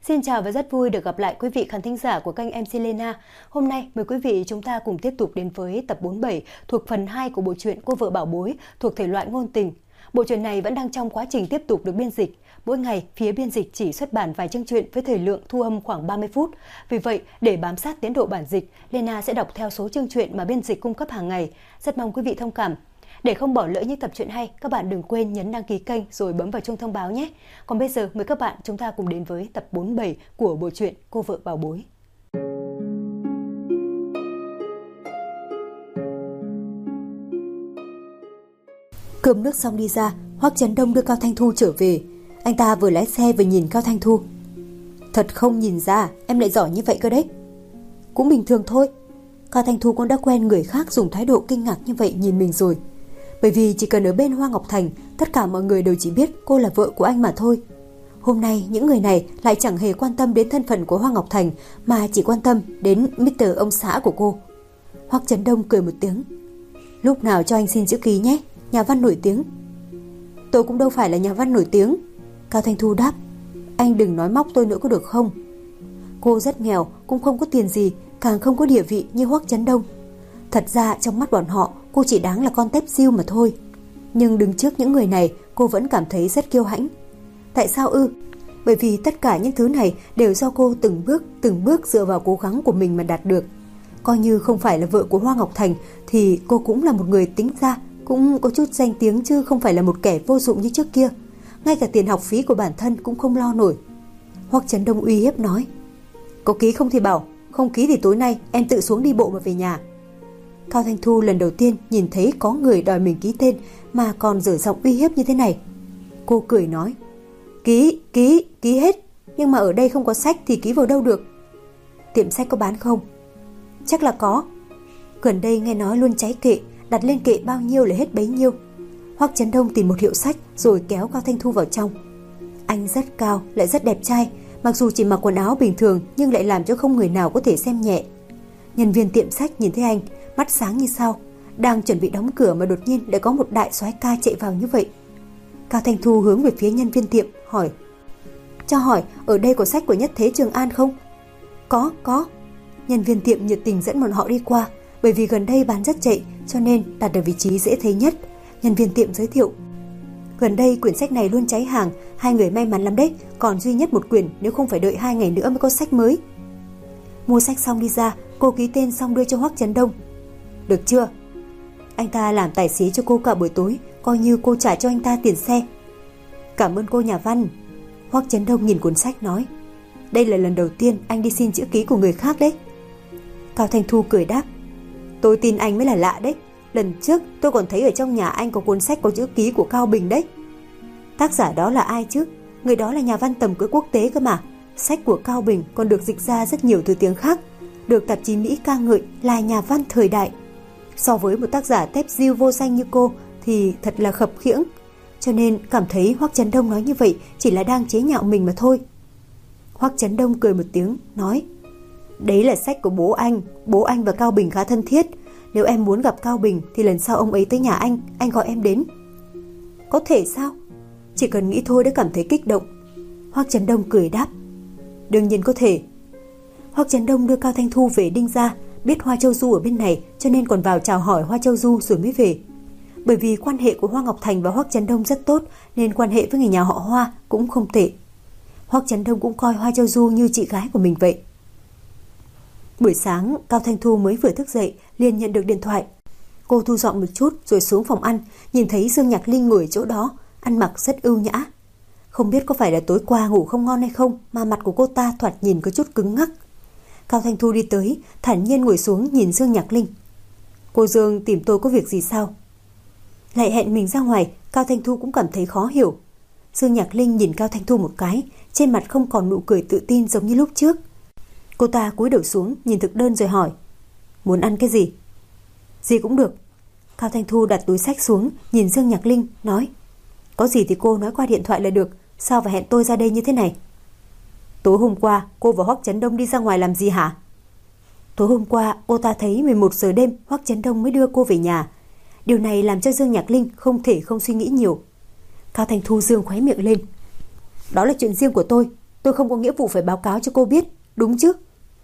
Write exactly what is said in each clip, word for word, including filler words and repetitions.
Xin chào và rất vui được gặp lại quý vị khán thính giả của kênh em xê Lena. Hôm nay mời quý vị chúng ta cùng tiếp tục đến với tập bốn mươi bảy thuộc phần hai của bộ truyện Cô vợ bảo bối thuộc thể loại ngôn tình. Bộ truyện này vẫn đang trong quá trình tiếp tục được biên dịch. Mỗi ngày, phía biên dịch chỉ xuất bản vài chương truyện với thời lượng thu âm khoảng ba mươi phút. Vì vậy, để bám sát tiến độ bản dịch, Lena sẽ đọc theo số chương truyện mà biên dịch cung cấp hàng ngày. Rất mong quý vị thông cảm. Để không bỏ lỡ những tập truyện hay, các bạn đừng quên nhấn đăng ký kênh rồi bấm vào chuông thông báo nhé. Còn bây giờ mời các bạn chúng ta cùng đến với tập bốn mươi bảy của bộ truyện Cô vợ bảo bối. Cơm nước xong đi ra, Hoắc Chấn Đông đưa Cao Thanh Thu trở về. Anh ta vừa lái xe vừa nhìn Cao Thanh Thu. Thật không nhìn ra em lại giỏi như vậy cơ đấy. Cũng bình thường thôi. Cao Thanh Thu cũng đã quen người khác dùng thái độ kinh ngạc như vậy nhìn mình rồi. Bởi vì chỉ cần ở bên Hoa Ngọc Thành, tất cả mọi người đều chỉ biết cô là vợ của anh mà thôi. Hôm nay những người này lại chẳng hề quan tâm đến thân phận của Hoa Ngọc Thành, mà chỉ quan tâm đến mít tơ ông xã của cô. Hoắc Chấn Đông cười một tiếng. Lúc nào cho anh xin chữ ký nhé, nhà văn nổi tiếng. Tôi cũng đâu phải là nhà văn nổi tiếng. Cao Thanh Thu đáp. Anh đừng nói móc tôi nữa có được không? Cô rất nghèo, cũng không có tiền gì, càng không có địa vị như Hoắc Chấn Đông. Thật ra trong mắt bọn họ, cô chỉ đáng là con tép diêu mà thôi. Nhưng đứng trước những người này, cô vẫn cảm thấy rất kiêu hãnh. Tại sao ư? Bởi vì tất cả những thứ này đều do cô từng bước, từng bước dựa vào cố gắng của mình mà đạt được. Coi như không phải là vợ của Hoa Ngọc Thành, thì cô cũng là một người tính ra, cũng có chút danh tiếng chứ không phải là một kẻ vô dụng như trước kia. Ngay cả tiền học phí của bản thân cũng không lo nổi. Hoắc Chấn Đông uy hiếp nói. Có ký không thì bảo, không ký thì tối nay em tự xuống đi bộ mà về nhà. Cao Thanh Thu lần đầu tiên nhìn thấy có người đòi mình ký tên mà còn dở giọng uy hiếp như thế này. Cô cười nói. Ký, ký, ký hết. Nhưng mà ở đây không có sách thì ký vào đâu được. Tiệm sách có bán không? Chắc là có. Gần đây nghe nói luôn cháy kệ, đặt lên kệ bao nhiêu là hết bấy nhiêu. Hoắc Chấn Đông tìm một hiệu sách rồi kéo Cao Thanh Thu vào trong. Anh rất cao, lại rất đẹp trai. Mặc dù chỉ mặc quần áo bình thường nhưng lại làm cho không người nào có thể xem nhẹ. Nhân viên tiệm sách nhìn thấy anh, mắt sáng như sao. Đang chuẩn bị đóng cửa mà đột nhiên lại có một đại soái ca chạy vào như vậy. Cao Thanh Thu hướng về phía nhân viên tiệm hỏi. Cho hỏi ở đây có sách của Nhất Thế Trường An không? Có, có. Nhân viên tiệm nhiệt tình dẫn bọn họ đi qua. Bởi vì gần đây bán rất chạy cho nên đặt ở vị trí dễ thấy nhất. Nhân viên tiệm giới thiệu. Gần đây quyển sách này luôn cháy hàng, hai người may mắn lắm đấy, còn duy nhất một quyển, nếu không phải đợi hai ngày nữa mới có sách mới. Mua sách xong đi ra, cô ký tên xong đưa cho Hoắc Chấn Đông. Được chưa? Anh ta làm tài xế cho cô cả buổi tối, coi như cô trả cho anh ta tiền xe. Cảm ơn cô nhà văn. Hoắc Chấn Đông nhìn cuốn sách nói. Đây là lần đầu tiên anh đi xin chữ ký của người khác đấy. Cao Thanh Thu cười đáp. Tôi tin anh mới là lạ đấy. Lần trước tôi còn thấy ở trong nhà anh có cuốn sách có chữ ký của Cao Bình đấy. Tác giả đó là ai chứ? Người đó là nhà văn tầm cỡ quốc tế cơ mà. Sách của Cao Bình còn được dịch ra rất nhiều thứ tiếng khác, được tạp chí Mỹ ca ngợi là nhà văn thời đại. So với một tác giả tép diêu vô danh như cô thì thật là khập khiễng. Cho nên cảm thấy Hoắc Chấn Đông nói như vậy chỉ là đang chế nhạo mình mà thôi. Hoắc Chấn Đông cười một tiếng nói. Đấy là sách của bố anh. Bố anh và Cao Bình khá thân thiết. Nếu em muốn gặp Cao Bình thì lần sau ông ấy tới nhà anh, anh gọi em đến. Có thể sao? Chỉ cần nghĩ thôi đã cảm thấy kích động. Hoắc Chấn Đông cười đáp. Đương nhiên có thể. Hoắc Chấn Đông đưa Cao Thanh Thu về Đinh Gia. Biết Hoa Châu Du ở bên này cho nên còn vào chào hỏi Hoa Châu Du rồi mới về. Bởi vì quan hệ của Hoa Ngọc Thành và Hoắc Chấn Đông rất tốt nên quan hệ với người nhà họ Hoa cũng không tệ. Hoắc Chấn Đông cũng coi Hoa Châu Du như chị gái của mình vậy. Buổi sáng Cao Thanh Thu mới vừa thức dậy liền nhận được điện thoại. Cô thu dọn một chút rồi xuống phòng ăn, nhìn thấy Dương Nhạc Linh ngồi ở chỗ đó, ăn mặc rất ưu nhã. Không biết có phải là tối qua ngủ không ngon hay không mà mặt của cô ta thoạt nhìn có chút cứng ngắc. Cao Thanh Thu đi tới, thản nhiên ngồi xuống nhìn Dương Nhạc Linh. Cô Dương tìm tôi có việc gì sao? Lại hẹn mình ra ngoài, Cao Thanh Thu cũng cảm thấy khó hiểu. Dương Nhạc Linh nhìn Cao Thanh Thu một cái, trên mặt không còn nụ cười tự tin giống như lúc trước. Cô ta cúi đầu xuống nhìn thực đơn rồi hỏi. Muốn ăn cái gì? Gì cũng được. Cao Thanh Thu đặt túi sách xuống, nhìn Dương Nhạc Linh, nói. Có gì thì cô nói qua điện thoại là được, sao phải hẹn tôi ra đây như thế này? Tối hôm qua cô và Hoắc Chấn Đông đi ra ngoài làm gì hả? Tối hôm qua cô ta thấy mười một giờ đêm Hoắc Chấn Đông mới đưa cô về nhà. Điều này làm cho Dương Nhạc Linh không thể không suy nghĩ nhiều. Cao Thanh Thu dương khóe miệng lên. Đó là chuyện riêng của tôi. tôi không có nghĩa vụ phải báo cáo cho cô biết, đúng chứ?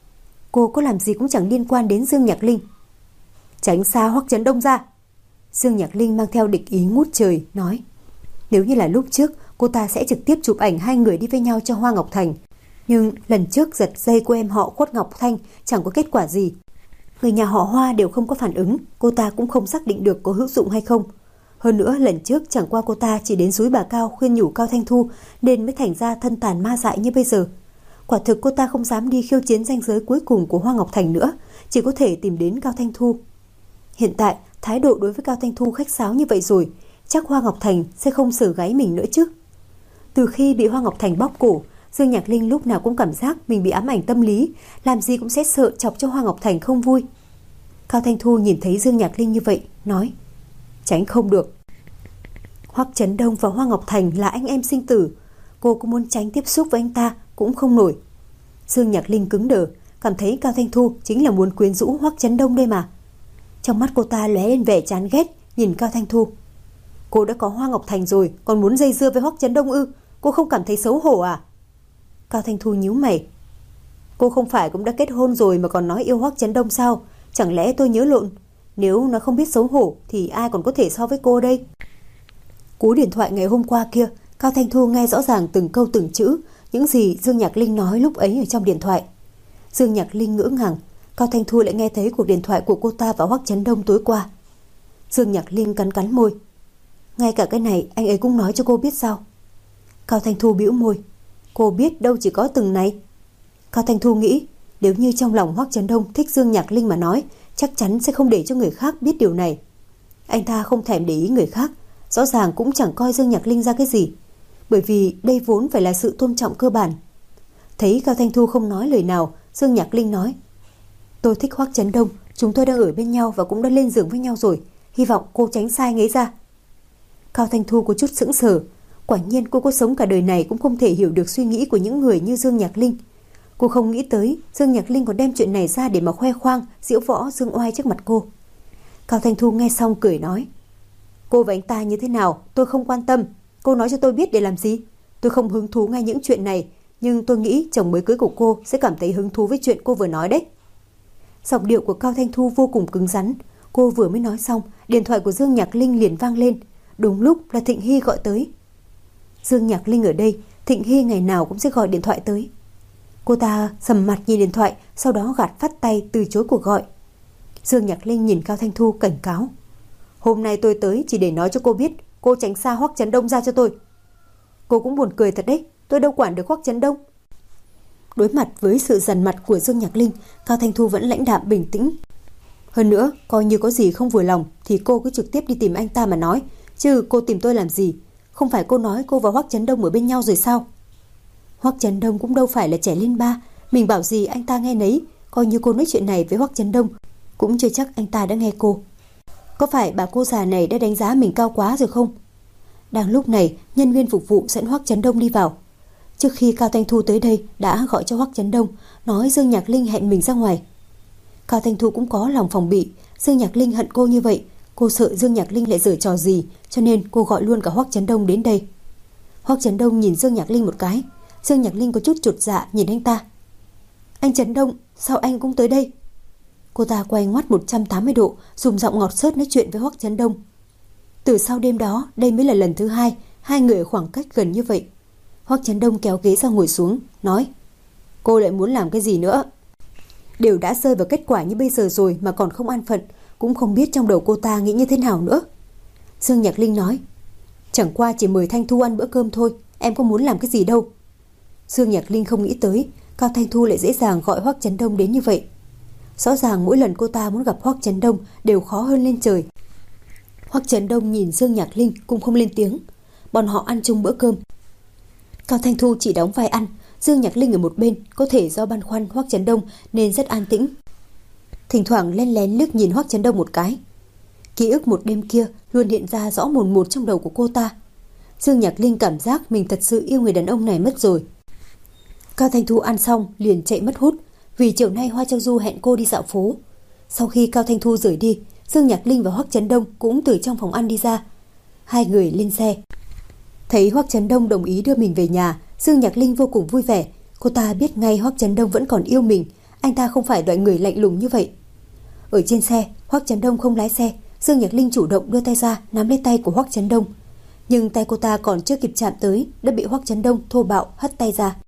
Cô có làm gì cũng chẳng liên quan đến Dương Nhạc Linh. Tránh xa Hoắc Chấn Đông ra. Dương Nhạc Linh mang theo địch ý ngút trời, nói. Nếu như là lúc trước, cô ta sẽ trực tiếp chụp ảnh hai người đi với nhau cho Hoa Ngọc Thành. Nhưng lần trước giật dây của em họ Khuất Ngọc Thanh chẳng có kết quả gì. Người nhà họ Hoa đều không có phản ứng, cô ta cũng không xác định được có hữu dụng hay không. Hơn nữa lần trước chẳng qua cô ta chỉ đến suối Bà Cao khuyên nhủ Cao Thanh Thu nên mới thành ra thân tàn ma dại như bây giờ. Quả thực cô ta không dám đi khiêu chiến ranh giới cuối cùng của Hoa Ngọc Thành nữa, chỉ có thể tìm đến Cao Thanh Thu. Hiện tại thái độ đối với Cao Thanh Thu khách sáo như vậy rồi, chắc Hoa Ngọc Thành sẽ không sờ gáy mình nữa chứ. Từ khi bị Hoa Ngọc Thành bóp cổ, Dương Nhạc Linh lúc nào cũng cảm giác mình bị ám ảnh tâm lý, làm gì cũng sẽ sợ chọc cho Hoa Ngọc Thành không vui. Cao Thanh Thu nhìn thấy Dương Nhạc Linh như vậy, nói. Tránh không được. Hoắc Chấn Đông và Hoa Ngọc Thành là anh em sinh tử, cô cũng muốn tránh tiếp xúc với anh ta cũng không nổi. Dương Nhạc Linh cứng đờ, cảm thấy Cao Thanh Thu chính là muốn quyến rũ Hoắc Chấn Đông đây mà. Trong mắt cô ta lóe lên vẻ chán ghét, nhìn Cao Thanh Thu. Cô đã có Hoa Ngọc Thành rồi, còn muốn dây dưa với Hoắc Chấn Đông ư? Cô không cảm thấy xấu hổ à? Cao Thanh Thu nhíu mày. Cô không phải cũng đã kết hôn rồi mà còn nói yêu Hoắc Chấn Đông sao? Chẳng lẽ tôi nhớ lộn? Nếu nó không biết xấu hổ thì ai còn có thể so với cô đây? Cú điện thoại ngày hôm qua kia, Cao Thanh Thu nghe rõ ràng từng câu từng chữ những gì Dương Nhạc Linh nói lúc ấy ở trong điện thoại. Dương Nhạc Linh ngỡ ngàng, Cao Thanh Thu lại nghe thấy cuộc điện thoại của cô ta và Hoắc Chấn Đông tối qua. Dương Nhạc Linh cắn cắn môi. Ngay cả cái này anh ấy cũng nói cho cô biết sao? Cao Thanh Thu bĩu môi. Cô biết đâu chỉ có từng này. Cao Thanh Thu nghĩ, nếu như trong lòng Hoắc Chấn Đông thích Dương Nhạc Linh mà nói, chắc chắn sẽ không để cho người khác biết điều này. Anh ta không thèm để ý người khác, rõ ràng cũng chẳng coi Dương Nhạc Linh ra cái gì, bởi vì đây vốn phải là sự tôn trọng cơ bản. Thấy Cao Thanh Thu không nói lời nào, Dương Nhạc Linh nói. Tôi thích Hoắc Chấn Đông, chúng tôi đang ở bên nhau và cũng đã lên giường với nhau rồi, hy vọng cô tránh xa anh ấy ra. Cao Thanh Thu có chút sững sờ, quả nhiên cô có sống cả đời này cũng không thể hiểu được suy nghĩ của những người như Dương Nhạc Linh. Cô không nghĩ tới Dương Nhạc Linh còn đem chuyện này ra để mà khoe khoang, diễu võ dương oai trước mặt cô. Cao Thanh Thu nghe xong cười nói. Cô và anh ta như thế nào tôi không quan tâm, cô nói cho tôi biết để làm gì? Tôi không hứng thú nghe những chuyện này, nhưng tôi nghĩ chồng mới cưới của cô sẽ cảm thấy hứng thú với chuyện cô vừa nói đấy. Giọng điệu của Cao Thanh Thu vô cùng cứng rắn. Cô vừa mới nói xong, điện thoại của Dương Nhạc Linh liền vang lên. Đúng lúc là Thịnh Hy gọi tới. Dương Nhạc Linh ở đây, Thịnh Hy ngày nào cũng sẽ gọi điện thoại tới. Cô ta sầm mặt nhìn điện thoại, sau đó gạt phắt tay từ chối cuộc gọi. Dương Nhạc Linh nhìn Cao Thanh Thu cảnh cáo. Hôm nay tôi tới chỉ để nói cho cô biết, cô tránh xa Hoắc Chấn Đông ra cho tôi. Cô cũng buồn cười thật đấy, tôi đâu quản được Hoắc Chấn Đông. Đối mặt với sự dằn mặt của Dương Nhạc Linh, Cao Thanh Thu vẫn lãnh đạm bình tĩnh. Hơn nữa, coi như có gì không vừa lòng thì cô cứ trực tiếp đi tìm anh ta mà nói, chứ cô tìm tôi làm gì? Không phải cô nói cô và Hoắc Chấn Đông ở bên nhau rồi sao? Hoắc Chấn Đông cũng đâu phải là trẻ lên ba, mình bảo gì anh ta nghe nấy, coi như cô nói chuyện này với Hoắc Chấn Đông cũng chưa chắc anh ta đã nghe cô. Có phải bà cô già này đã đánh giá mình cao quá rồi không? Đang lúc này, nhân viên phục vụ dẫn Hoắc Chấn Đông đi vào. Trước khi Cao Thanh Thu tới đây đã gọi cho Hoắc Chấn Đông, nói Dương Nhạc Linh hẹn mình ra ngoài. Cao Thanh Thu cũng có lòng phòng bị, Dương Nhạc Linh hận cô như vậy, cô sợ Dương Nhạc Linh lại giở trò gì, cho nên cô gọi luôn cả Hoắc Chấn Đông đến đây. Hoắc Chấn Đông nhìn Dương Nhạc Linh một cái, Dương Nhạc Linh có chút chột dạ nhìn anh ta. Anh Chấn Đông, sao anh cũng tới đây? Cô ta quay ngoắt một trăm tám mươi độ, dùng giọng ngọt xớt nói chuyện với Hoắc Chấn Đông. Từ sau đêm đó, đây mới là lần thứ hai hai người ở khoảng cách gần như vậy. Hoắc Chấn Đông kéo ghế ra ngồi xuống, nói. Cô lại muốn làm cái gì nữa? Đều đã rơi vào kết quả như bây giờ rồi mà còn không an phận, cũng không biết trong đầu cô ta nghĩ như thế nào nữa. Dương Nhạc Linh nói. Chẳng qua chỉ mời Thanh Thu ăn bữa cơm thôi, em có muốn làm cái gì đâu. Dương Nhạc Linh không nghĩ tới Cao Thanh Thu lại dễ dàng gọi Hoắc Chấn Đông đến như vậy. Rõ ràng mỗi lần cô ta muốn gặp Hoắc Chấn Đông đều khó hơn lên trời. Hoắc Chấn Đông nhìn Dương Nhạc Linh cũng không lên tiếng. Bọn họ ăn chung bữa cơm. Cao Thanh Thu chỉ đóng vai ăn, Dương Nhạc Linh ở một bên, có thể do băn khoăn Hoắc Chấn Đông nên rất an tĩnh. Thỉnh thoảng lén lén liếc nhìn Hoắc Chấn Đông một cái. Ký ức một đêm kia luôn hiện ra rõ mồn một trong đầu của cô ta. Dương Nhạc Linh cảm giác mình thật sự yêu người đàn ông này mất rồi. Cao Thanh Thu ăn xong liền chạy mất hút, vì chiều nay Hoa Châu Du hẹn cô đi dạo phố. Sau khi Cao Thanh Thu rời đi, Dương Nhạc Linh và Hoắc Chấn Đông cũng từ trong phòng ăn đi ra. Hai người lên xe. Thấy Hoắc Chấn Đông đồng ý đưa mình về nhà, Dương Nhạc Linh vô cùng vui vẻ, Cô ta biết ngay Hoắc Chấn Đông vẫn còn yêu mình, anh ta không phải loại người lạnh lùng như vậy. Ở trên xe, Hoắc Chấn Đông không lái xe, Dương Nhạc Linh chủ động đưa tay ra nắm lấy tay của Hoắc Chấn Đông, nhưng tay cô ta còn chưa kịp chạm tới đã bị Hoắc Chấn Đông thô bạo hất tay ra.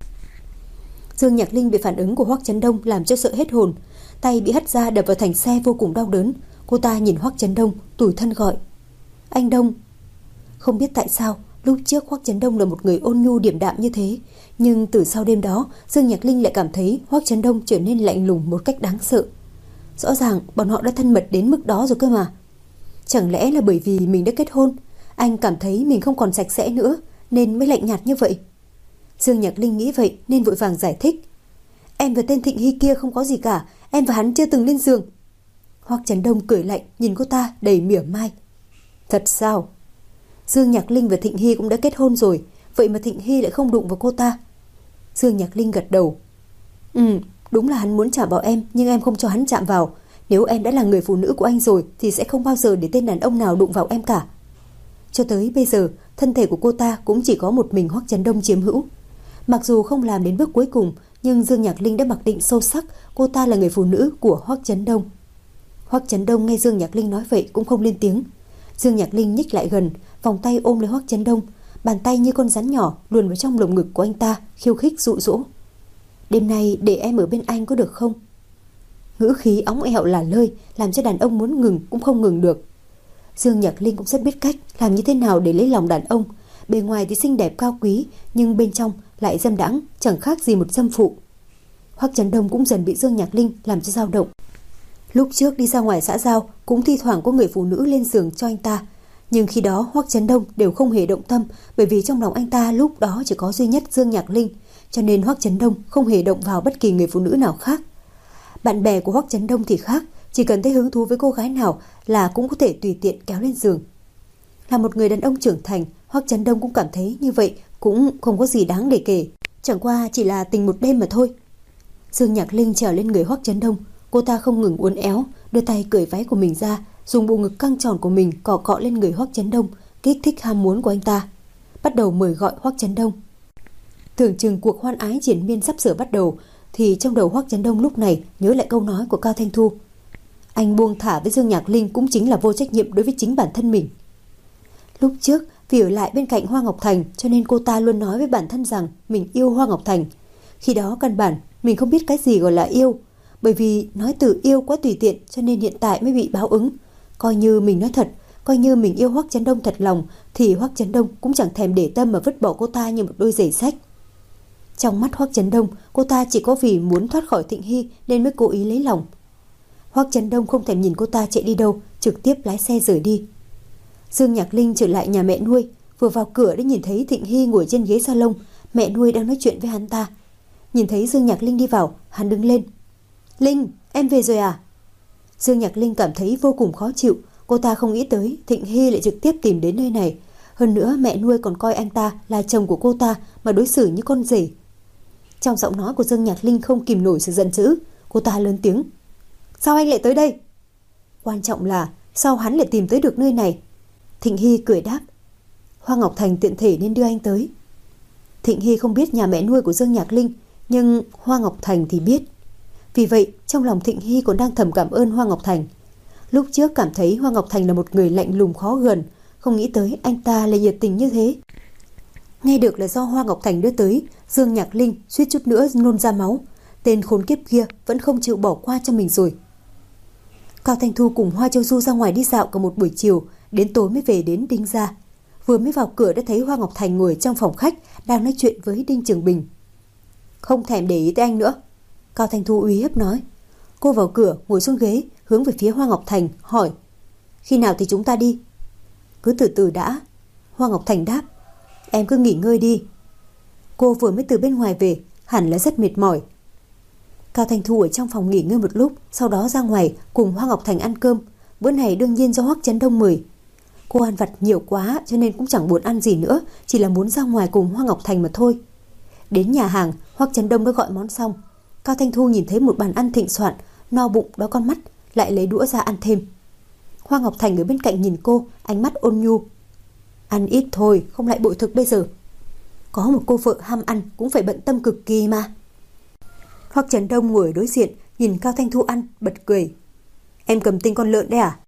Dương Nhạc Linh bị phản ứng của Hoắc Chấn Đông làm cho sợ hết hồn, tay bị hất ra đập vào thành xe vô cùng đau đớn. Cô ta nhìn Hoắc Chấn Đông, tủi thân gọi: "Anh Đông." Không biết tại sao, lúc trước Hoắc Chấn Đông là một người ôn nhu điềm đạm như thế, nhưng từ sau đêm đó, Dương Nhạc Linh lại cảm thấy Hoắc Chấn Đông trở nên lạnh lùng một cách đáng sợ. Rõ ràng bọn họ đã thân mật đến mức đó rồi cơ mà. Chẳng lẽ là bởi vì mình đã kết hôn, anh cảm thấy mình không còn sạch sẽ nữa nên mới lạnh nhạt như vậy? Dương Nhạc Linh nghĩ vậy nên vội vàng giải thích: "Em và tên Thịnh Hy kia không có gì cả, em và hắn chưa từng lên giường." Hoắc Chấn Đông cười lạnh nhìn cô ta đầy mỉa mai: "Thật sao? Dương Nhạc Linh và Thịnh Hy cũng đã kết hôn rồi, vậy mà Thịnh Hy lại không đụng vào cô ta?" Dương Nhạc Linh gật đầu: "Ừ, đúng là hắn muốn chạm vào em, nhưng em không cho hắn chạm vào. Nếu em đã là người phụ nữ của anh rồi thì sẽ không bao giờ để tên đàn ông nào đụng vào em cả." Cho tới bây giờ, thân thể của cô ta cũng chỉ có một mình Hoắc Chấn Đông chiếm hữu. Mặc dù không làm đến bước cuối cùng, nhưng Dương Nhạc Linh đã mặc định sâu sắc cô ta là người phụ nữ của Hoắc Chấn Đông. Hoắc Chấn Đông nghe Dương Nhạc Linh nói vậy cũng không lên tiếng. Dương Nhạc Linh nhích lại gần, vòng tay ôm lấy Hoắc Chấn Đông, bàn tay như con rắn nhỏ luồn vào trong lồng ngực của anh ta, khiêu khích dụ dỗ: "Đêm nay để em ở bên anh có được không?" Ngữ khí óng ẹo là lơi, làm cho đàn ông muốn ngừng cũng không ngừng được. Dương Nhạc Linh cũng rất biết cách làm như thế nào để lấy lòng đàn ông. Bề ngoài thì xinh đẹp cao quý, nhưng bên trong lại dâm đãng, chẳng khác gì một dâm phụ. Hoắc Chấn Đông cũng dần bị Dương Nhạc Linh làm cho dao động. Lúc trước đi ra ngoài xã giao cũng thi thoảng có người phụ nữ lên giường cho anh ta, nhưng khi đó Hoắc Chấn Đông đều không hề động tâm, bởi vì trong lòng anh ta lúc đó chỉ có duy nhất Dương Nhạc Linh, cho nên Hoắc Chấn Đông không hề động vào bất kỳ người phụ nữ nào khác. Bạn bè của Hoắc Chấn Đông thì khác, chỉ cần thấy hứng thú với cô gái nào là cũng có thể tùy tiện kéo lên giường. Là một người đàn ông trưởng thành, Hoắc Chấn Đông cũng cảm thấy như vậy cũng không có gì đáng để kể, chẳng qua chỉ là tình một đêm mà thôi. Dương Nhạc Linh trèo lên người Hoắc Chấn Đông, cô ta không ngừng uốn éo, đưa tay cởi váy của mình ra, dùng bộ ngực căng tròn của mình cọ cọ lên người Hoắc Chấn Đông, kích thích ham muốn của anh ta, bắt đầu mời gọi Hoắc Chấn Đông. Tưởng chừng cuộc hoan ái triển miên sắp sửa bắt đầu, thì trong đầu Hoắc Chấn Đông lúc này nhớ lại câu nói của Cao Thanh Thu: anh buông thả với Dương Nhạc Linh cũng chính là vô trách nhiệm đối với chính bản thân mình. Lúc trước vì ở lại bên cạnh Hoa Ngọc Thành, cho nên cô ta luôn nói với bản thân rằng mình yêu Hoa Ngọc Thành. Khi đó căn bản mình không biết cái gì gọi là yêu, bởi vì nói từ yêu quá tùy tiện, cho nên hiện tại mới bị báo ứng. Coi như mình nói thật, coi như mình yêu Hoắc Chấn Đông thật lòng, thì Hoắc Chấn Đông cũng chẳng thèm để tâm mà vứt bỏ cô ta như một đôi giày xách. Trong mắt Hoắc Chấn Đông, cô ta chỉ có vì muốn thoát khỏi Thịnh Hy nên mới cố ý lấy lòng. Hoắc Chấn Đông không thèm nhìn cô ta chạy đi đâu, trực tiếp lái xe rời đi. Dương Nhạc Linh trở lại nhà mẹ nuôi, vừa vào cửa đã nhìn thấy Thịnh Hy ngồi trên ghế salon, mẹ nuôi đang nói chuyện với hắn ta. Nhìn thấy Dương Nhạc Linh đi vào, hắn đứng lên. Linh, em về rồi à? Dương Nhạc Linh cảm thấy vô cùng khó chịu, cô ta không nghĩ tới Thịnh Hy lại trực tiếp tìm đến nơi này. Hơn nữa mẹ nuôi còn coi anh ta là chồng của cô ta mà đối xử như con rể. Trong giọng nói của Dương Nhạc Linh không kìm nổi sự giận dữ, cô ta lớn tiếng. Sao anh lại tới đây? Quan trọng là sao hắn lại tìm tới được nơi này? Thịnh Hy cười đáp. Hoa Ngọc Thành tiện thể nên đưa anh tới. Thịnh Hy không biết nhà mẹ nuôi của Dương Nhạc Linh, nhưng Hoa Ngọc Thành thì biết. Vì vậy trong lòng Thịnh Hy còn đang thầm cảm ơn Hoa Ngọc Thành. Lúc trước cảm thấy Hoa Ngọc Thành là một người lạnh lùng khó gần, không nghĩ tới anh ta lại nhiệt tình như thế. Nghe được là do Hoa Ngọc Thành đưa tới, Dương Nhạc Linh suýt chút nữa nôn ra máu. Tên khốn kiếp kia vẫn không chịu bỏ qua cho mình rồi. Cao Thanh Thu cùng Hoa Châu Du ra ngoài đi dạo cả một buổi chiều, đến tối mới về đến Đinh gia. Vừa mới vào cửa đã thấy Hoa Ngọc Thành ngồi trong phòng khách đang nói chuyện với Đinh Trường Bình. Không thèm để ý tới anh nữa, Cao Thanh Thu uy hiếp nói. Cô vào cửa ngồi xuống ghế, hướng về phía Hoa Ngọc Thành hỏi. Khi nào thì chúng ta đi? Cứ từ từ đã, Hoa Ngọc Thành đáp. Em cứ nghỉ ngơi đi. Cô vừa mới từ bên ngoài về, hẳn là rất mệt mỏi. Cao Thanh Thu ở trong phòng nghỉ ngơi một lúc, sau đó ra ngoài cùng Hoa Ngọc Thành ăn cơm. Bữa này đương nhiên do Hoắc Chấn Đông mời. Cô ăn vặt nhiều quá cho nên cũng chẳng buồn ăn gì nữa, chỉ là muốn ra ngoài cùng Hoa Ngọc Thành mà thôi. Đến nhà hàng, Hoắc Chấn Đông đã gọi món xong. Cao Thanh Thu nhìn thấy một bàn ăn thịnh soạn, no bụng đói con mắt, lại lấy đũa ra ăn thêm. Hoa Ngọc Thành ở bên cạnh nhìn cô, ánh mắt ôn nhu. Ăn ít thôi, không lại bội thực bây giờ. Có một cô vợ ham ăn cũng phải bận tâm cực kỳ mà. Hoắc Chấn Đông ngồi ở đối diện, nhìn Cao Thanh Thu ăn, bật cười. Em cầm tinh con lợn đấy à?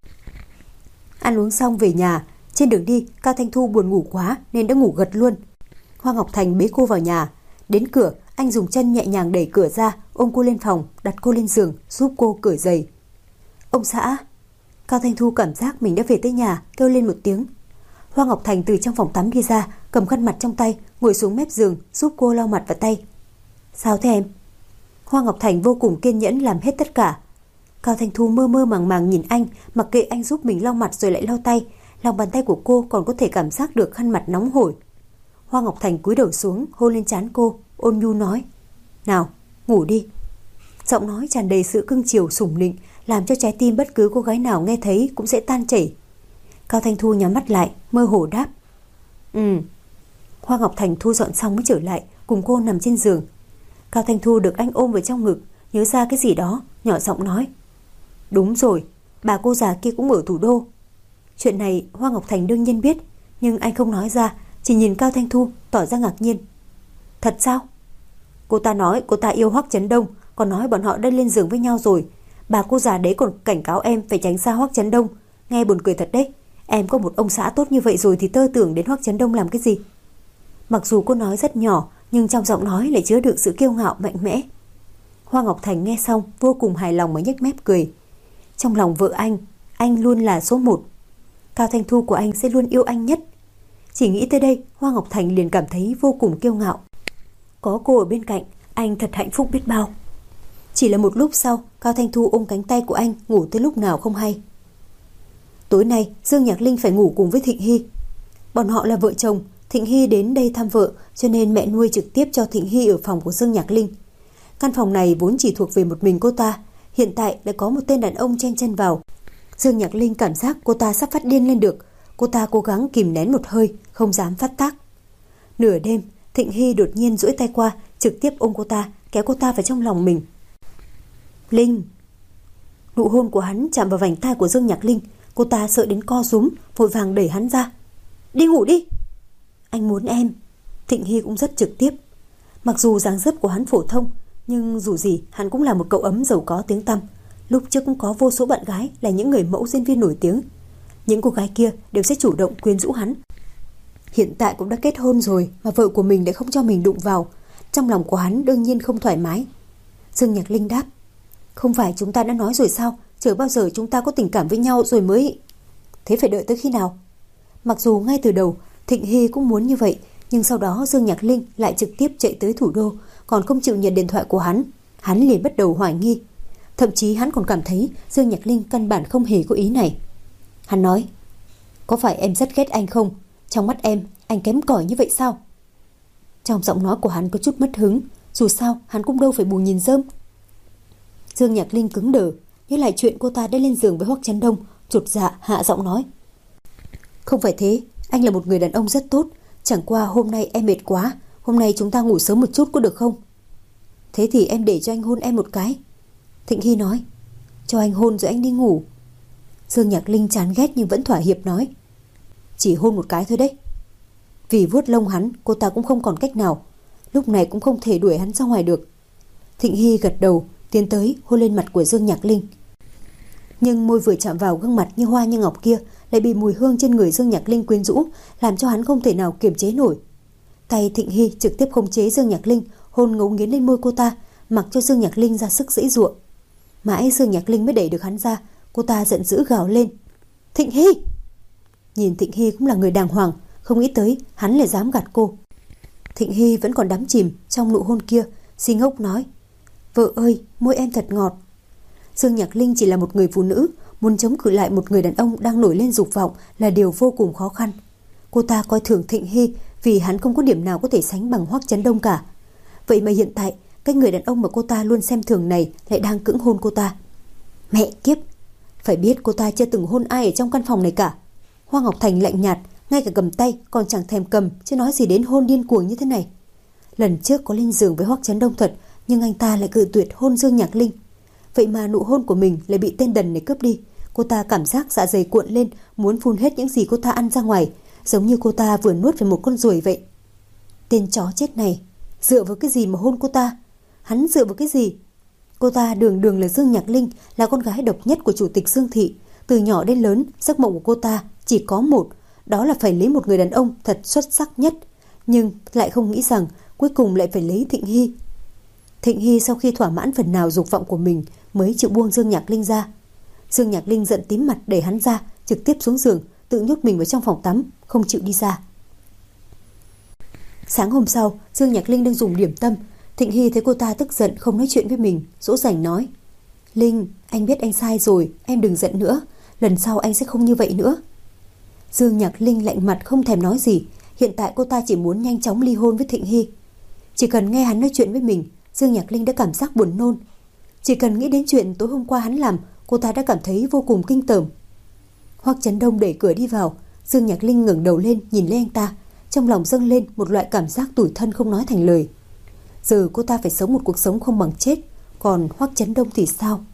Ăn uống xong về nhà, trên đường đi Cao Thanh Thu buồn ngủ quá nên đã ngủ gật luôn. Hoa Ngọc Thành bế cô vào nhà. Đến cửa, anh dùng chân nhẹ nhàng đẩy cửa ra, ôm cô lên phòng, đặt cô lên giường, giúp cô cởi giày. Ông xã. Cao Thanh Thu cảm giác mình đã về tới nhà, kêu lên một tiếng. Hoa Ngọc Thành từ trong phòng tắm đi ra, cầm khăn mặt trong tay, ngồi xuống mép giường, giúp cô lau mặt và tay. Sao thế em? Hoa Ngọc Thành vô cùng kiên nhẫn làm hết tất cả. Cao Thanh Thu mơ mơ màng màng nhìn anh, mặc kệ anh giúp mình lau mặt rồi lại lau tay. Lòng bàn tay của cô còn có thể cảm giác được khăn mặt nóng hổi. Hoa Ngọc Thành cúi đầu xuống, hôn lên trán cô, ôn nhu nói. Nào, ngủ đi. Giọng nói tràn đầy sự cưng chiều sủng nịnh, làm cho trái tim bất cứ cô gái nào nghe thấy cũng sẽ tan chảy. Cao Thanh Thu nhắm mắt lại, mơ hồ đáp. Ừ. Hoa Ngọc Thành thu dọn xong mới trở lại, cùng cô nằm trên giường. Cao Thanh Thu được anh ôm vào trong ngực, nhớ ra cái gì đó, nhỏ giọng nói. Đúng rồi, bà cô già kia cũng ở thủ đô. Chuyện này Hoa Ngọc Thành đương nhiên biết, nhưng anh không nói ra, chỉ nhìn Cao Thanh Thu tỏ ra ngạc nhiên. Thật sao? Cô ta nói cô ta yêu Hoắc Chấn Đông, còn nói bọn họ đã lên giường với nhau rồi. Bà cô già đấy còn cảnh cáo em phải tránh xa Hoắc Chấn Đông. Nghe buồn cười thật đấy. Em có một ông xã tốt như vậy rồi thì tơ tưởng đến Hoắc Chấn Đông làm cái gì? Mặc dù cô nói rất nhỏ, nhưng trong giọng nói lại chứa đựng sự kiêu ngạo mạnh mẽ. Hoa Ngọc Thành nghe xong vô cùng hài lòng mà nhếch mép cười. Trong lòng vợ anh, anh luôn là số một. Cao Thanh Thu của anh sẽ luôn yêu anh nhất. Chỉ nghĩ tới đây, Hoa Ngọc Thành liền cảm thấy vô cùng kiêu ngạo. Có cô ở bên cạnh, anh thật hạnh phúc biết bao. Chỉ là một lúc sau, Cao Thanh Thu ôm cánh tay của anh ngủ tới lúc nào không hay. Tối nay, Dương Nhạc Linh phải ngủ cùng với Thịnh Hy. Bọn họ là vợ chồng, Thịnh Hy đến đây thăm vợ, cho nên mẹ nuôi trực tiếp cho Thịnh Hy ở phòng của Dương Nhạc Linh. Căn phòng này vốn chỉ thuộc về một mình cô ta, hiện tại lại có một tên đàn ông chen chân vào. Dương Nhạc Linh cảm giác cô ta sắp phát điên lên được. Cô ta cố gắng kìm nén một hơi, không dám phát tác. Nửa đêm, Thịnh Hy đột nhiên duỗi tay qua, trực tiếp ôm cô ta, kéo cô ta vào trong lòng mình. Linh. Nụ hôn của hắn chạm vào vành tai của Dương Nhạc Linh. Cô ta sợ đến co rúm, vội vàng đẩy hắn ra. Đi ngủ đi. Anh muốn em. Thịnh Hy cũng rất trực tiếp. Mặc dù dáng dấp của hắn phổ thông, nhưng dù gì hắn cũng là một cậu ấm giàu có tiếng tăm. Lúc trước cũng có vô số bạn gái là những người mẫu diễn viên nổi tiếng. Những cô gái kia đều sẽ chủ động quyến rũ hắn. Hiện tại cũng đã kết hôn rồi mà vợ của mình lại không cho mình đụng vào. Trong lòng của hắn đương nhiên không thoải mái. Dương Nhạc Linh đáp. Không phải chúng ta đã nói rồi sao, chờ bao giờ chúng ta có tình cảm với nhau rồi mới... Thế phải đợi tới khi nào? Mặc dù ngay từ đầu Thịnh Hy cũng muốn như vậy, nhưng sau đó Dương Nhạc Linh lại trực tiếp chạy tới thủ đô, còn không chịu nhận điện thoại của hắn. Hắn liền bắt đầu hoài nghi. Thậm chí hắn còn cảm thấy Dương Nhạc Linh căn bản không hề có ý này. Hắn nói. Có phải em rất ghét anh không? Trong mắt em, anh kém cỏi như vậy sao? Trong giọng nói của hắn có chút mất hứng. Dù sao hắn cũng đâu phải bù nhìn rơm. Dương Nhạc Linh cứng đờ, nhớ lại chuyện cô ta đã lên giường với Hoắc Chấn Đông, chột dạ hạ giọng nói. Không phải thế, anh là một người đàn ông rất tốt. Chẳng qua hôm nay em mệt quá, hôm nay chúng ta ngủ sớm một chút có được không? Thế thì em để cho anh hôn em một cái. Thịnh Hy nói. Cho anh hôn rồi anh đi ngủ. Dương Nhạc Linh chán ghét nhưng vẫn thỏa hiệp nói. Chỉ hôn một cái thôi đấy. Vì vuốt lông hắn, cô ta cũng không còn cách nào. Lúc này cũng không thể đuổi hắn ra ngoài được. Thịnh Hy gật đầu, tiến tới hôn lên mặt của Dương Nhạc Linh. Nhưng môi vừa chạm vào gương mặt như hoa như ngọc kia lại bị mùi hương trên người Dương Nhạc Linh quyến rũ, làm cho hắn không thể nào kiềm chế nổi. Tay Thịnh Hy trực tiếp khống chế Dương Nhạc Linh, hôn ngấu nghiến lên môi cô ta, mặc cho Dương Nhạc Linh ra sức giãy giụa. Mãi Dương Nhạc Linh mới đẩy được hắn ra. Cô ta giận dữ gào lên. Thịnh Hy! Nhìn Thịnh Hy cũng là người đàng hoàng, không nghĩ tới hắn lại dám gạt cô. Thịnh Hy vẫn còn đắm chìm trong nụ hôn kia, si ngốc nói. Vợ ơi, môi em thật ngọt. Dương Nhạc Linh chỉ là một người phụ nữ, muốn chống cự lại một người đàn ông đang nổi lên dục vọng là điều vô cùng khó khăn. Cô ta coi thường Thịnh Hy vì hắn không có điểm nào có thể sánh bằng Hoắc Chấn Đông cả. Vậy mà hiện tại, cái người đàn ông mà cô ta luôn xem thường này lại đang cưỡng hôn cô ta. Mẹ kiếp! Phải biết cô ta chưa từng hôn ai ở trong căn phòng này cả. Hoa Ngọc Thành lạnh nhạt, ngay cả cầm tay còn chẳng thèm cầm, chứ nói gì đến hôn điên cuồng như thế này. Lần trước có lên giường với Hoắc Chấn Đông thật, nhưng anh ta lại cự tuyệt hôn Dương Nhạc Linh. Vậy mà nụ hôn của mình lại bị tên đần này cướp đi. Cô ta cảm giác dạ dày cuộn lên, muốn phun hết những gì cô ta ăn ra ngoài, giống như cô ta vừa nuốt về một con ruồi vậy. Tên chó chết này, dựa vào cái gì mà hôn cô ta? Hắn dựa vào cái gì? Cô ta đường đường là Dương Nhạc Linh, là con gái độc nhất của chủ tịch Dương thị. Từ nhỏ đến lớn, giấc mộng của cô ta chỉ có một, đó là phải lấy một người đàn ông thật xuất sắc nhất. Nhưng lại không nghĩ rằng cuối cùng lại phải lấy Thịnh Hy. Thịnh Hy sau khi thỏa mãn phần nào dục vọng của mình mới chịu buông Dương Nhạc Linh ra. Dương Nhạc Linh giận tím mặt đẩy hắn ra, trực tiếp xuống giường, tự nhốt mình vào trong phòng tắm, không chịu đi ra. Sáng hôm sau, Dương Nhạc Linh đang dùng điểm tâm. Thịnh Hy thấy cô ta tức giận không nói chuyện với mình, dỗ dành nói: Linh, anh biết anh sai rồi, em đừng giận nữa, lần sau anh sẽ không như vậy nữa. Dương Nhạc Linh lạnh mặt không thèm nói gì. Hiện tại cô ta chỉ muốn nhanh chóng ly hôn với Thịnh Hy. Chỉ cần nghe hắn nói chuyện với mình, Dương Nhạc Linh đã cảm giác buồn nôn. Chỉ cần nghĩ đến chuyện tối hôm qua hắn làm, cô ta đã cảm thấy vô cùng kinh tởm. Hoắc Chấn Đông đẩy cửa đi vào. Dương Nhạc Linh ngẩng đầu lên nhìn lên anh ta, trong lòng dâng lên một loại cảm giác tủi thân không nói thành lời. Giờ cô ta phải sống một cuộc sống không bằng chết, còn Hoắc Chấn Đông thì sao?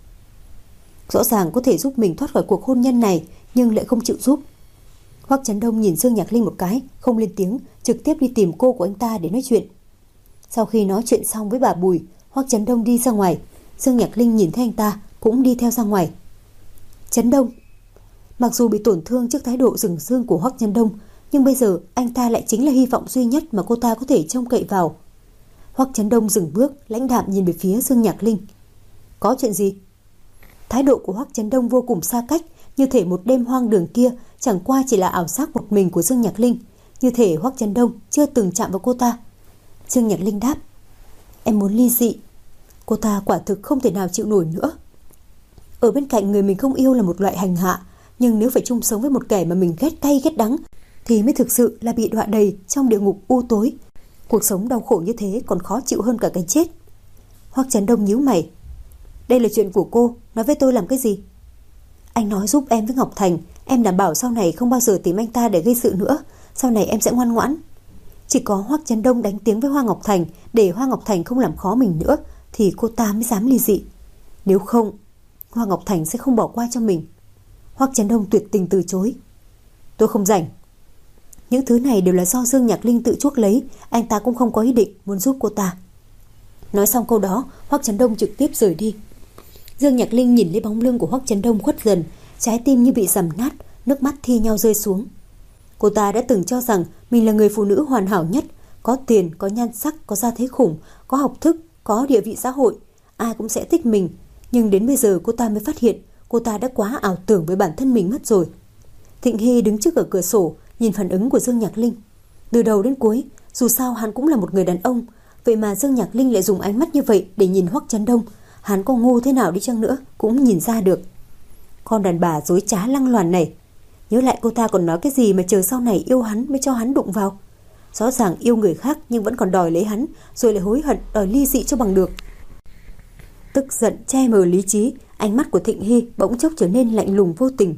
Rõ ràng có thể giúp mình thoát khỏi cuộc hôn nhân này, nhưng lại không chịu giúp. Hoắc Chấn Đông nhìn Dương Nhạc Linh một cái, không lên tiếng, trực tiếp đi tìm cô của anh ta để nói chuyện. Sau khi nói chuyện xong với bà Bùi, Hoắc Chấn Đông đi ra ngoài. Dương Nhạc Linh nhìn thấy anh ta cũng đi theo ra ngoài. Chấn Đông. Mặc dù bị tổn thương trước thái độ rừng rưng của Hoắc Chấn Đông, nhưng bây giờ anh ta lại chính là hy vọng duy nhất mà cô ta có thể trông cậy vào. Hoắc Chấn Đông dừng bước, lãnh đạm nhìn về phía Dương Nhạc Linh. Có chuyện gì? Thái độ của Hoắc Chấn Đông vô cùng xa cách, như thể một đêm hoang đường kia chẳng qua chỉ là ảo giác một mình của Dương Nhạc Linh, như thể Hoắc Chấn Đông chưa từng chạm vào cô ta. Dương Nhạc Linh đáp: Em muốn ly dị. Cô ta quả thực không thể nào chịu nổi nữa. Ở bên cạnh người mình không yêu là một loại hành hạ, nhưng nếu phải chung sống với một kẻ mà mình ghét cay ghét đắng thì mới thực sự là bị đọa đầy trong địa ngục u tối. Cuộc sống đau khổ như thế còn khó chịu hơn cả cái chết. Hoắc Chấn Đông nhíu mày. Đây là chuyện của cô, nói với tôi làm cái gì? Anh nói giúp em với Ngọc Thành, em đảm bảo sau này không bao giờ tìm anh ta để gây sự nữa, sau này em sẽ ngoan ngoãn. Chỉ có Hoắc Chấn Đông đánh tiếng với Hoa Ngọc Thành để Hoa Ngọc Thành không làm khó mình nữa thì cô ta mới dám ly dị. Nếu không, Hoa Ngọc Thành sẽ không bỏ qua cho mình. Hoắc Chấn Đông tuyệt tình từ chối. Tôi không rảnh. Những thứ này đều là do Dương Nhạc Linh tự chuốc lấy, anh ta cũng không có ý định muốn giúp cô ta. Nói xong câu đó, Hoắc Chấn Đông trực tiếp rời đi. Dương Nhạc Linh nhìn lấy bóng lưng của Hoắc Chấn Đông khuất dần, trái tim như bị dầm nát, nước mắt thi nhau rơi xuống. Cô ta đã từng cho rằng mình là người phụ nữ hoàn hảo nhất, có tiền, có nhan sắc, có gia thế khủng, có học thức, có địa vị xã hội, ai cũng sẽ thích mình. Nhưng đến bây giờ cô ta mới phát hiện cô ta đã quá ảo tưởng với bản thân mình mất rồi. Thịnh Hy đứng trước ở cửa sổ, nhìn phản ứng của Dương Nhạc Linh. Từ đầu đến cuối, dù sao hắn cũng là một người đàn ông, vậy mà Dương Nhạc Linh lại dùng ánh mắt như vậy để nhìn Hoắc Chấn Đông. Hắn có ngu thế nào đi chăng nữa cũng nhìn ra được. Con đàn bà dối trá lăng loàn này. Nhớ lại cô ta còn nói cái gì mà chờ sau này yêu hắn mới cho hắn đụng vào. Rõ ràng yêu người khác nhưng vẫn còn đòi lấy hắn, rồi lại hối hận đòi ly dị cho bằng được. Tức giận che mờ lý trí, ánh mắt của Thịnh Hy bỗng chốc trở nên lạnh lùng vô tình.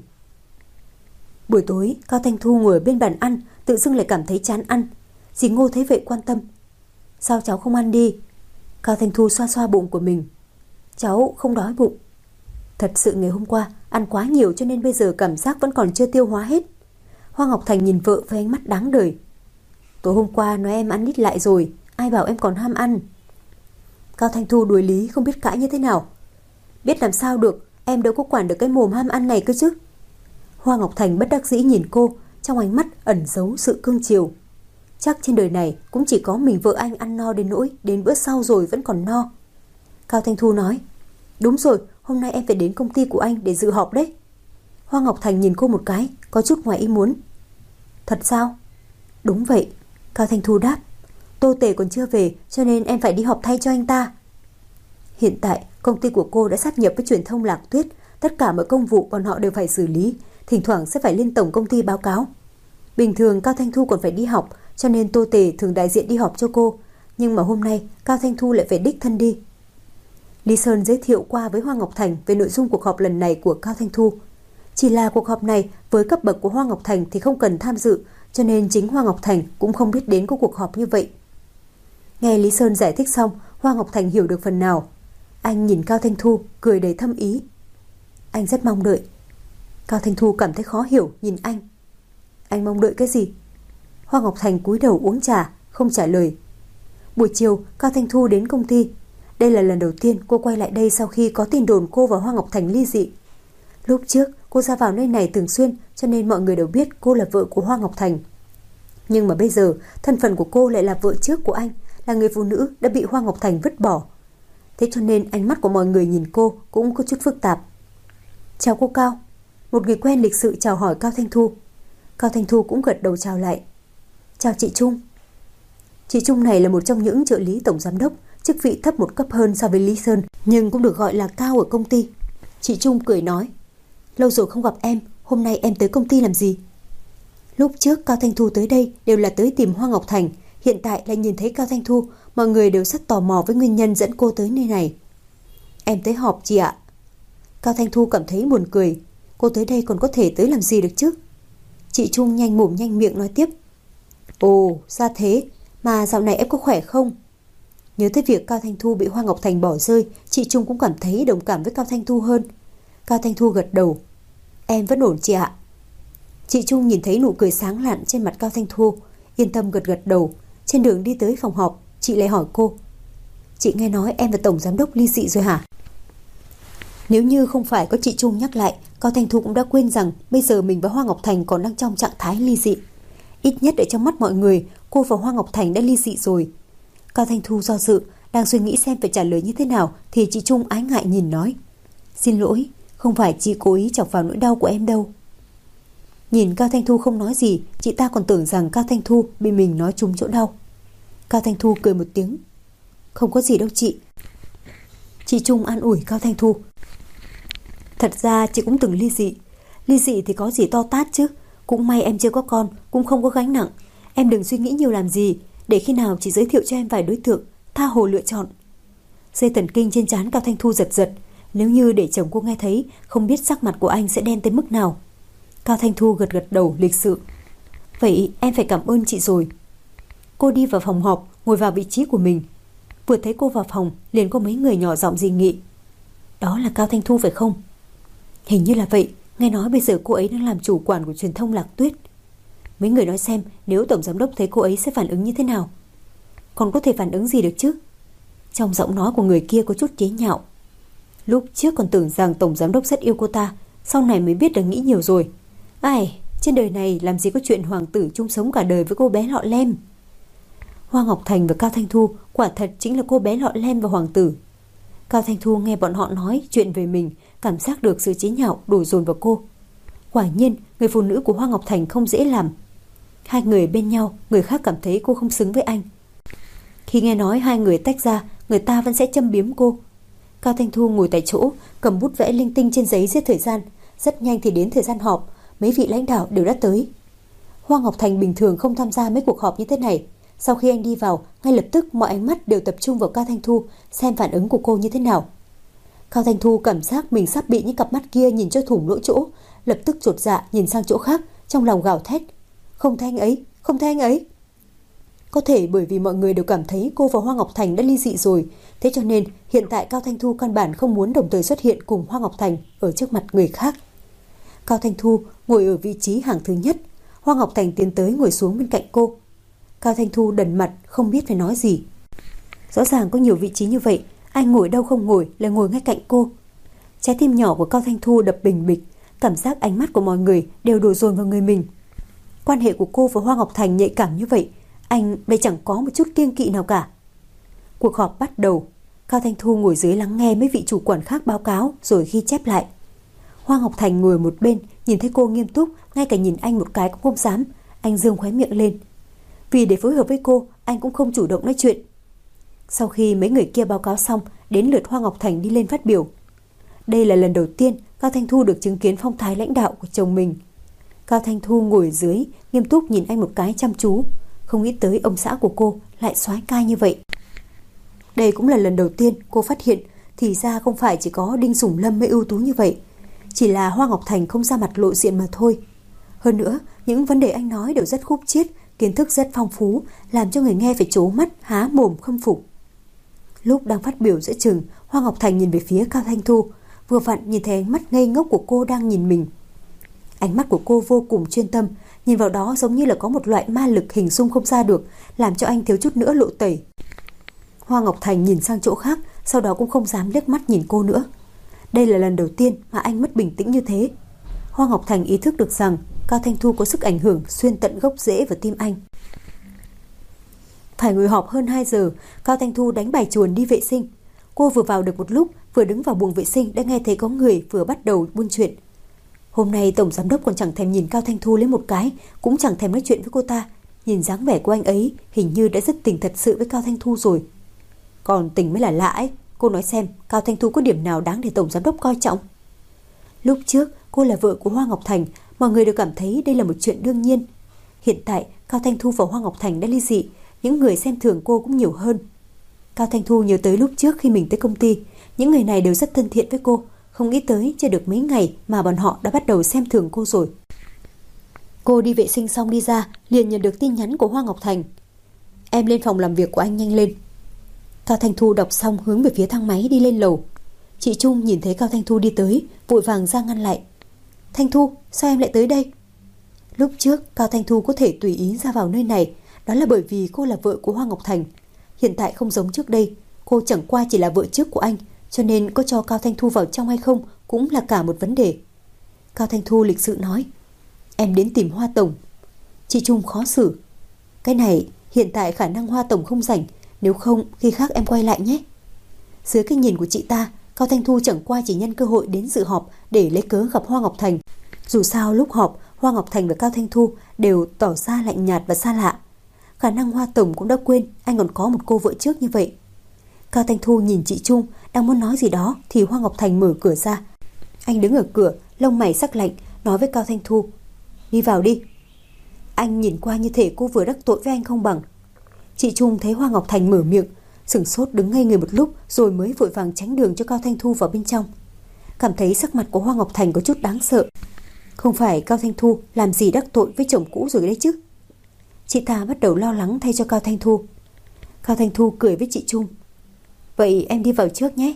Buổi tối, Cao Thanh Thu ngồi bên bàn ăn, tự dưng lại cảm thấy chán ăn. Dì Ngô thấy vậy quan tâm. Sao cháu không ăn đi? Cao Thanh Thu xoa xoa bụng của mình. Cháu không đói bụng. Thật sự ngày hôm qua ăn quá nhiều cho nên bây giờ cảm giác vẫn còn chưa tiêu hóa hết. Hoa Ngọc Thành nhìn vợ với ánh mắt đáng đời. Tối hôm qua nói em ăn ít lại rồi, ai bảo em còn ham ăn. Cao Thanh Thu đuổi lý không biết cãi như thế nào. Biết làm sao được, em đâu có quản được cái mồm ham ăn này cơ chứ. Hoa Ngọc Thành bất đắc dĩ nhìn cô, trong ánh mắt ẩn giấu sự cương chiều. Chắc trên đời này cũng chỉ có mình vợ anh ăn no đến nỗi đến bữa sau rồi vẫn còn no. Cao Thanh Thu nói, đúng rồi, hôm nay em phải đến công ty của anh để dự họp đấy. Hoa Ngọc Thành nhìn cô một cái, có chút ngoài ý muốn. Thật sao? Đúng vậy, Cao Thanh Thu đáp. Tô Tề còn chưa về cho nên em phải đi họp thay cho anh ta. Hiện tại công ty của cô đã sát nhập với truyền thông Lạc Tuyết, tất cả mọi công vụ bọn họ đều phải xử lý, thỉnh thoảng sẽ phải lên tổng công ty báo cáo. Bình thường Cao Thanh Thu còn phải đi học, cho nên Tô Tề thường đại diện đi họp cho cô, nhưng mà hôm nay Cao Thanh Thu lại phải đích thân đi. Lý Sơn giới thiệu qua với Hoa Ngọc Thành về nội dung cuộc họp lần này của Cao Thanh Thu. Chỉ là cuộc họp này với cấp bậc của Hoa Ngọc Thành thì không cần tham dự, cho nên chính Hoa Ngọc Thành cũng không biết đến có cuộc họp như vậy. Nghe Lý Sơn giải thích xong, Hoa Ngọc Thành hiểu được phần nào. Anh nhìn Cao Thanh Thu, cười đầy thâm ý. Anh rất mong đợi. Cao Thanh Thu cảm thấy khó hiểu, nhìn anh. Anh mong đợi cái gì? Hoa Ngọc Thành cúi đầu uống trà, không trả lời. Buổi chiều, Cao Thanh Thu đến công ty. Đây là lần đầu tiên cô quay lại đây sau khi có tin đồn cô và Hoa Ngọc Thành ly dị. Lúc trước cô ra vào nơi này thường xuyên cho nên mọi người đều biết cô là vợ của Hoa Ngọc Thành. Nhưng mà bây giờ thân phận của cô lại là vợ trước của anh, là người phụ nữ đã bị Hoa Ngọc Thành vứt bỏ. Thế cho nên ánh mắt của mọi người nhìn cô cũng có chút phức tạp. Chào cô Cao. Một người quen lịch sự chào hỏi Cao Thanh Thu. Cao Thanh Thu cũng gật đầu chào lại. Chào chị Trung. Chị Trung này là một trong những trợ lý tổng giám đốc, chức vị thấp một cấp hơn so với Lý Sơn, nhưng cũng được gọi là Cao ở công ty. Chị Trung cười nói, lâu rồi không gặp em, hôm nay em tới công ty làm gì? Lúc trước Cao Thanh Thu tới đây đều là tới tìm Hoa Ngọc Thành, hiện tại lại nhìn thấy Cao Thanh Thu, mọi người đều rất tò mò với nguyên nhân dẫn cô tới nơi này. Em tới họp chị ạ. Cao Thanh Thu cảm thấy buồn cười, cô tới đây còn có thể tới làm gì được chứ? Chị Trung nhanh mồm nhanh miệng nói tiếp. Ồ, ra thế, mà dạo này em có khỏe không? Nhớ tới việc Cao Thanh Thu bị Hoa Ngọc Thành bỏ rơi, chị Trung cũng cảm thấy đồng cảm với Cao Thanh Thu hơn. Cao Thanh Thu gật đầu. Em vẫn ổn chị ạ. Chị Trung nhìn thấy nụ cười sáng lạn trên mặt Cao Thanh Thu, yên tâm gật gật đầu. Trên đường đi tới phòng họp, chị lại hỏi cô. Chị nghe nói em và tổng giám đốc ly dị rồi hả? Nếu như không phải có chị Trung nhắc lại, Cao Thanh Thu cũng đã quên rằng bây giờ mình và Hoa Ngọc Thành còn đang trong trạng thái ly dị. Ít nhất ở trong mắt mọi người, cô và Hoa Ngọc Thành đã ly dị rồi. Cao Thanh Thu do dự, đang suy nghĩ xem phải trả lời như thế nào, thì chị Trung ái ngại nhìn nói. Xin lỗi, không phải chị cố ý chọc vào nỗi đau của em đâu. Nhìn Cao Thanh Thu không nói gì, chị ta còn tưởng rằng Cao Thanh Thu bị mình nói trúng chỗ đau. Cao Thanh Thu cười một tiếng. Không có gì đâu chị. Chị Trung an ủi Cao Thanh Thu. Thật ra chị cũng từng ly dị. Ly dị thì có gì to tát chứ. Cũng may em chưa có con, cũng không có gánh nặng. Em đừng suy nghĩ nhiều làm gì, để khi nào chị giới thiệu cho em vài đối tượng, tha hồ lựa chọn. Dây thần kinh trên trán Cao Thanh Thu giật giật. Nếu như để chồng cô nghe thấy, không biết sắc mặt của anh sẽ đen tới mức nào. Cao Thanh Thu gật gật đầu lịch sự. Vậy em phải cảm ơn chị rồi. Cô đi vào phòng họp, ngồi vào vị trí của mình. Vừa thấy cô vào phòng, liền có mấy người nhỏ giọng dị nghị. Đó là Cao Thanh Thu phải không? Hình như là vậy. Nghe nói bây giờ cô ấy đang làm chủ quản của truyền thông Lạc Tuyết. Mấy người nói xem nếu tổng giám đốc thấy cô ấy sẽ phản ứng như thế nào. Còn có thể phản ứng gì được chứ? Trong giọng nói của người kia có chút chế nhạo. Lúc trước còn tưởng rằng tổng giám đốc rất yêu cô ta, sau này mới biết là nghĩ nhiều rồi. Ai, trên đời này làm gì có chuyện hoàng tử chung sống cả đời với cô bé lọ lem. Hoa Ngọc Thành và Cao Thanh Thu quả thật chính là cô bé lọ lem và hoàng tử. Cao Thanh Thu nghe bọn họ nói chuyện về mình, cảm giác được sự chế nhạo đổ dồn vào cô. Quả nhiên người phụ nữ của Hoa Ngọc Thành không dễ làm. Hai người bên nhau, người khác cảm thấy cô không xứng với anh. Khi nghe nói hai người tách ra, người ta vẫn sẽ châm biếm cô. Cao Thanh Thu ngồi tại chỗ, cầm bút vẽ linh tinh trên giấy giết thời gian. Rất nhanh thì đến thời gian họp, mấy vị lãnh đạo đều đã tới. Hoa Ngọc Thành bình thường không tham gia mấy cuộc họp như thế này. Sau khi anh đi vào, ngay lập tức mọi ánh mắt đều tập trung vào Cao Thanh Thu, xem phản ứng của cô như thế nào. Cao Thanh Thu cảm giác mình sắp bị những cặp mắt kia nhìn cho thủng lỗ chỗ, lập tức chột dạ nhìn sang chỗ khác, trong lòng gào thét. Không thấy anh ấy, không thấy anh ấy. Có thể bởi vì mọi người đều cảm thấy cô và Hoa Ngọc Thành đã ly dị rồi, thế cho nên hiện tại Cao Thanh Thu căn bản không muốn đồng thời xuất hiện cùng Hoa Ngọc Thành ở trước mặt người khác. Cao Thanh Thu ngồi ở vị trí hàng thứ nhất, Hoa Ngọc Thành tiến tới ngồi xuống bên cạnh cô. Cao Thanh Thu đần mặt không biết phải nói gì. Rõ ràng có nhiều vị trí như vậy, anh ngồi đâu không ngồi lại ngồi ngay cạnh cô. Trái tim nhỏ của Cao Thanh Thu đập bình bịch, cảm giác ánh mắt của mọi người đều đổ dồn vào người mình. Quan hệ của cô và Hoa Ngọc Thành nhạy cảm như vậy, anh lại chẳng có một chút kiêng kỵ nào cả. Cuộc họp bắt đầu. Cao Thanh Thu ngồi dưới lắng nghe mấy vị chủ quản khác báo cáo rồi ghi chép lại. Hoa Ngọc Thành ngồi một bên, nhìn thấy cô nghiêm túc, ngay cả nhìn anh một cái cũng không dám. Anh dương khóe miệng lên. Vì để phối hợp với cô, anh cũng không chủ động nói chuyện. Sau khi mấy người kia báo cáo xong, đến lượt Hoa Ngọc Thành đi lên phát biểu. Đây là lần đầu tiên Cao Thanh Thu được chứng kiến phong thái lãnh đạo của chồng mình. Cao Thanh Thu ngồi dưới, nghiêm túc nhìn anh một cái chăm chú. Không nghĩ tới ông xã của cô lại soái ca như vậy. Đây cũng là lần đầu tiên cô phát hiện thì ra không phải chỉ có Đinh Sủng Lâm mới ưu tú như vậy. Chỉ là Hoa Ngọc Thành không ra mặt lộ diện mà thôi. Hơn nữa, những vấn đề anh nói đều rất khúc chiết, kiến thức rất phong phú, làm cho người nghe phải trố mắt, há mồm khâm phục. Lúc đang phát biểu giữa chừng, Hoa Ngọc Thành nhìn về phía Cao Thanh Thu, vừa vặn nhìn thấy ánh mắt ngây ngốc của cô đang nhìn mình. Ánh mắt của cô vô cùng chuyên tâm, nhìn vào đó giống như là có một loại ma lực hình dung không ra được, làm cho anh thiếu chút nữa lộ tẩy. Hoa Ngọc Thành nhìn sang chỗ khác, sau đó cũng không dám liếc mắt nhìn cô nữa. Đây là lần đầu tiên mà anh mất bình tĩnh như thế. Hoa Ngọc Thành ý thức được rằng Cao Thanh Thu có sức ảnh hưởng xuyên tận gốc rễ vào tim anh. Phải ngồi họp hơn hai giờ, Cao Thanh Thu đánh bài chuồn đi vệ sinh. Cô vừa vào được một lúc, vừa đứng vào buồng vệ sinh đã nghe thấy có người vừa bắt đầu buôn chuyện. Hôm nay tổng giám đốc còn chẳng thèm nhìn Cao Thanh Thu lấy một cái, cũng chẳng thèm nói chuyện với cô ta. Nhìn dáng vẻ của anh ấy hình như đã rất tình thật sự với Cao Thanh Thu rồi. Còn tình mới là lạ ấy. Cô nói xem Cao Thanh Thu có điểm nào đáng để tổng giám đốc coi trọng. Lúc trước cô là vợ của Hoa Ngọc Thành, mọi người đều cảm thấy đây là một chuyện đương nhiên. Hiện tại Cao Thanh Thu và Hoa Ngọc Thành đã ly dị, những người xem thường cô cũng nhiều hơn. Cao Thanh Thu nhớ tới lúc trước khi mình tới công ty, những người này đều rất thân thiện với cô. Không nghĩ tới chưa được mấy ngày mà bọn họ đã bắt đầu xem thường cô rồi. Cô đi vệ sinh xong đi ra, liền nhận được tin nhắn của Hoa Ngọc Thành. Em lên phòng làm việc của anh nhanh lên. Cao Thanh Thu đọc xong hướng về phía thang máy đi lên lầu. Chị Trung nhìn thấy Cao Thanh Thu đi tới, vội vàng ra ngăn lại. Thanh Thu, sao em lại tới đây? Lúc trước Cao Thanh Thu có thể tùy ý ra vào nơi này, đó là bởi vì cô là vợ của Hoa Ngọc Thành. Hiện tại không giống trước đây, cô chẳng qua chỉ là vợ trước của anh, cho nên có cho Cao Thanh Thu vào trong hay không cũng là cả một vấn đề. Cao Thanh Thu lịch sự nói, em đến tìm Hoa Tổng. Chị Trung khó xử. Cái này hiện tại khả năng Hoa Tổng không rảnh, nếu không khi khác em quay lại nhé. Dưới cái nhìn của chị ta, Cao Thanh Thu chẳng qua chỉ nhân cơ hội đến dự họp để lấy cớ gặp Hoa Ngọc Thành. Dù sao lúc họp, Hoa Ngọc Thành và Cao Thanh Thu đều tỏ ra lạnh nhạt và xa lạ. Khả năng Hoa Tổng cũng đã quên anh còn có một cô vợ trước như vậy. Cao Thanh Thu nhìn chị Trung đang muốn nói gì đó thì Hoa Ngọc Thành mở cửa ra. Anh đứng ở cửa, lông mày sắc lạnh, nói với Cao Thanh Thu, đi vào đi. Anh nhìn qua như thể cô vừa đắc tội với anh không bằng. Chị Trung thấy Hoa Ngọc Thành mở miệng, sửng sốt đứng ngây người một lúc rồi mới vội vàng tránh đường cho Cao Thanh Thu vào bên trong. Cảm thấy sắc mặt của Hoa Ngọc Thành có chút đáng sợ. Không phải Cao Thanh Thu làm gì đắc tội với chồng cũ rồi đấy chứ? Chị ta bắt đầu lo lắng thay cho Cao Thanh Thu. Cao Thanh Thu cười với chị Trung, vậy em đi vào trước nhé.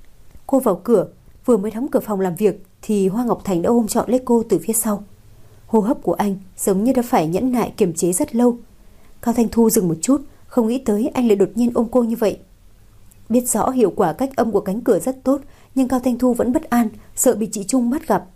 Cô vào cửa, vừa mới đóng cửa phòng làm việc thì Hoa Ngọc Thành đã ôm trọn lấy cô từ phía sau. Hô hấp của anh giống như đã phải nhẫn nại kiềm chế rất lâu. Cao Thanh Thu dừng một chút, không nghĩ tới anh lại đột nhiên ôm cô như vậy. Biết rõ hiệu quả cách âm của cánh cửa rất tốt, nhưng Cao Thanh Thu vẫn bất an, sợ bị chị Trung bắt gặp.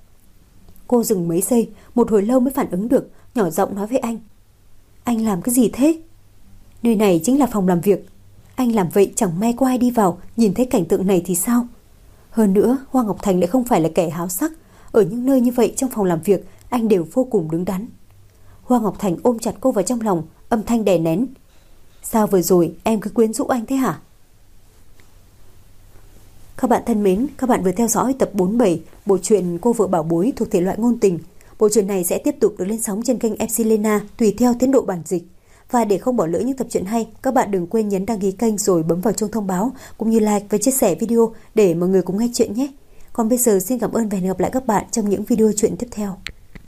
Cô dừng mấy giây, một hồi lâu mới phản ứng được, nhỏ giọng nói với anh, anh làm cái gì thế? Nơi này chính là phòng làm việc. Anh làm vậy chẳng may có ai đi vào nhìn thấy cảnh tượng này thì sao? Hơn nữa Hoa Ngọc Thành lại không phải là kẻ háo sắc. Ở những nơi như vậy trong phòng làm việc anh đều vô cùng đứng đắn. Hoa Ngọc Thành ôm chặt cô vào trong lòng, âm thanh đè nén, sao vừa rồi em cứ quyến rũ anh thế hả? Các bạn thân mến, các bạn vừa theo dõi tập bốn mươi bảy bộ truyện Cô vợ bảo bối thuộc thể loại ngôn tình. Bộ truyện này sẽ tiếp tục được lên sóng trên kênh em xê Lena tùy theo tiến độ bản dịch. Và để không bỏ lỡ những tập truyện hay, các bạn đừng quên nhấn đăng ký kênh rồi bấm vào chuông thông báo cũng như like và chia sẻ video để mọi người cùng nghe chuyện nhé. Còn bây giờ xin cảm ơn và hẹn gặp lại các bạn trong những video truyện tiếp theo.